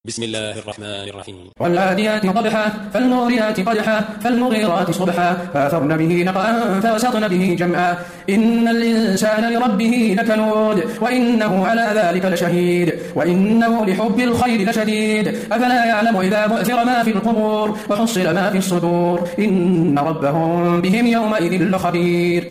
بسم الله الرحمن الرحيم. والعاديات ضبحا فالموريات قدحا فالمغيرات صبحا فأثرن به نقعا فوسطن به جمعا إن الإنسان لربه لكنود وإنه على ذلك لشهيد وإنه لحب الخير لشديد أفلا يعلم إذا بؤثر ما في القبور وحصل ما في الصدور إن ربهم بهم يومئذ لخبير.